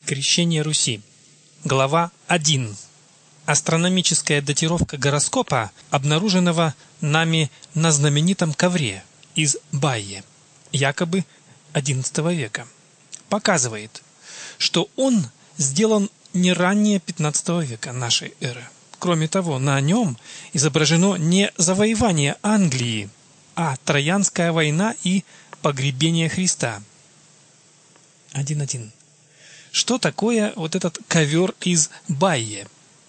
Крещение Руси. Глава 1. Астрономическая датировка гороскопа, обнаруженного нами на знаменитом ковре из Байе, якобы XI века, показывает, что он сделан не ранее XV века нашей эры. Кроме того, на нем изображено не завоевание Англии, а Троянская война и погребение Христа. 1.1. Что такое вот этот ковер из Байе?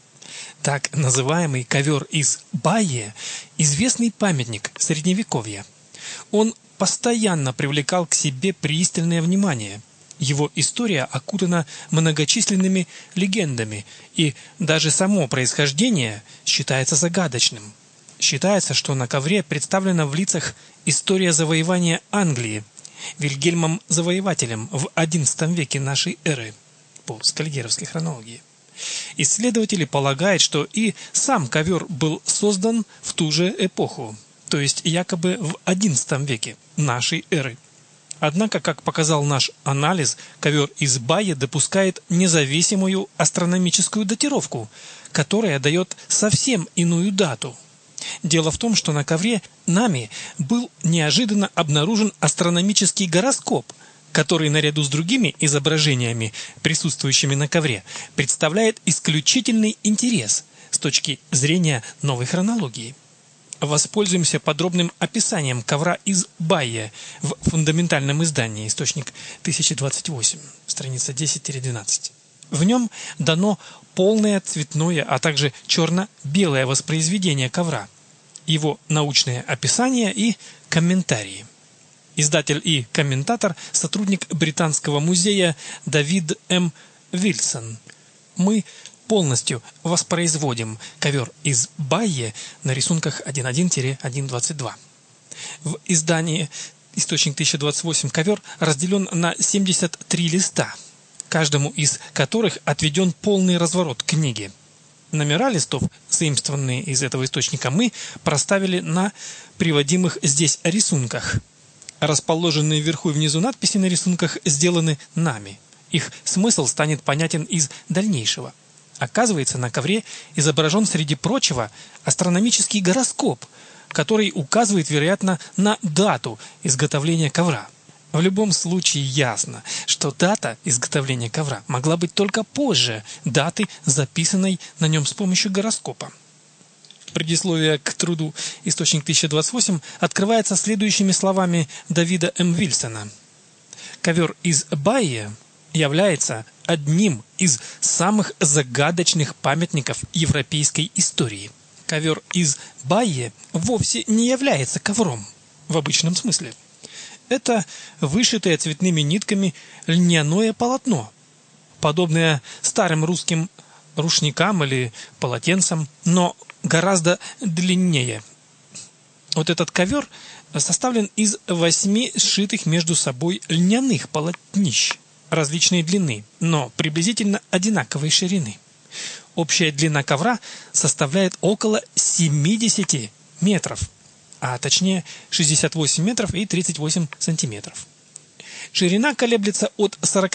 Так называемый ковер из Байе – известный памятник Средневековья. Он постоянно привлекал к себе пристальное внимание. Его история окутана многочисленными легендами, и даже само происхождение считается загадочным. Считается, что на ковре представлена в лицах история завоевания Англии Вильгельмом Завоевателем в XI веке нашей эры по скальгеровской хронологии. Исследователи полагают, что и сам ковер был создан в ту же эпоху, то есть якобы в XI веке нашей эры. Однако, как показал наш анализ, ковер из Байе допускает независимую астрономическую датировку, которая дает совсем иную дату. Дело в том, что на ковре нами был неожиданно обнаружен астрономический гороскоп, который наряду с другими изображениями, присутствующими на ковре, представляет исключительный интерес с точки зрения новой хронологии. Воспользуемся подробным описанием ковра из Байе в фундаментальном издании, источник 1028, страница 10-12. В нем дано полное цветное, а также черно-белое воспроизведение ковра, его научное описание и комментарии. Издатель и комментатор – сотрудник Британского музея Давид М. Вильсон. Мы полностью воспроизводим ковер из Байе на рисунках 1.1-1.22. В издании источник 1028 ковер разделен на 73 листа, каждому из которых отведен полный разворот книги. Номера листов, заимствованные из этого источника, мы проставили на приводимых здесь рисунках. Расположенные вверху и внизу надписи на рисунках сделаны нами. Их смысл станет понятен из дальнейшего. Оказывается, на ковре изображен, среди прочего, астрономический гороскоп, который указывает, вероятно, на дату изготовления ковра. В любом случае ясно, что дата изготовления ковра могла быть только позже даты, записанной на нем с помощью гороскопа. Предисловие к труду «Источник 1028» открывается следующими словами Давида М. Вильсона. Ковер из Байе является одним из самых загадочных памятников европейской истории. Ковер из Байе вовсе не является ковром в обычном смысле. Это вышитое цветными нитками льняное полотно, подобное старым русским рушникам или полотенцам, но гораздо длиннее. Вот этот ковер составлен из 8 сшитых между собой льняных полотнищ различной длины, но приблизительно одинаковой ширины. Общая длина ковра составляет около 70 метров, а точнее 68 метров и 38 сантиметров. Ширина колеблется от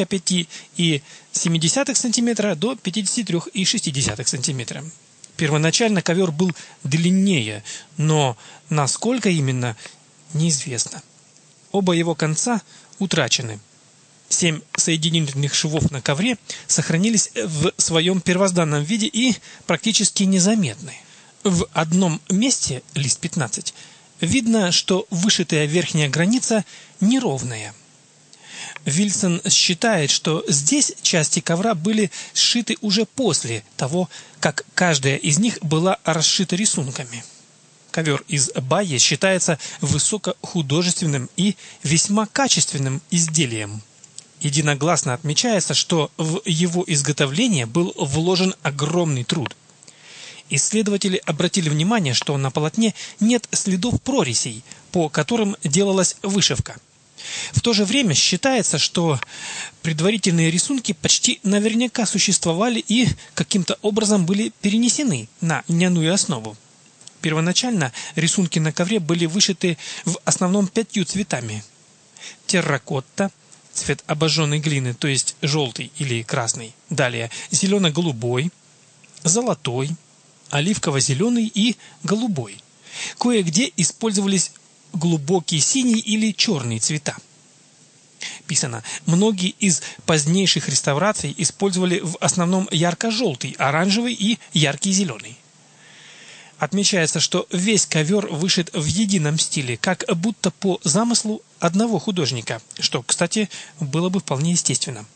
45,7 сантиметра до 53,6 сантиметра. Первоначально ковер был длиннее, но насколько именно, неизвестно. Оба его конца утрачены. 7 соединительных швов на ковре сохранились в своем первозданном виде и практически незаметны. В одном месте, лист 15, видно, что вышитая верхняя граница неровная. Вильсон считает, что здесь части ковра были сшиты уже после того, как каждая из них была расшита рисунками. Ковер из Байе считается высокохудожественным и весьма качественным изделием. Единогласно отмечается, что в его изготовление был вложен огромный труд. Исследователи обратили внимание, что на полотне нет следов прорезей, по которым делалась вышивка. В то же время считается, что предварительные рисунки почти наверняка существовали и каким-то образом были перенесены на льняную основу. Первоначально рисунки на ковре были вышиты в основном 5 цветами: терракотта, цвет обожженной глины, то есть желтый или красный. Далее зелено-голубой, золотой, оливково-зеленый и голубой. Кое-где использовались глубокий синий или черный цвета. Писано, многие из позднейших реставраций использовали в основном ярко-желтый, оранжевый и яркий зеленый. Отмечается, что весь ковер вышит в едином стиле, как будто по замыслу одного художника, что, кстати, было бы вполне естественно.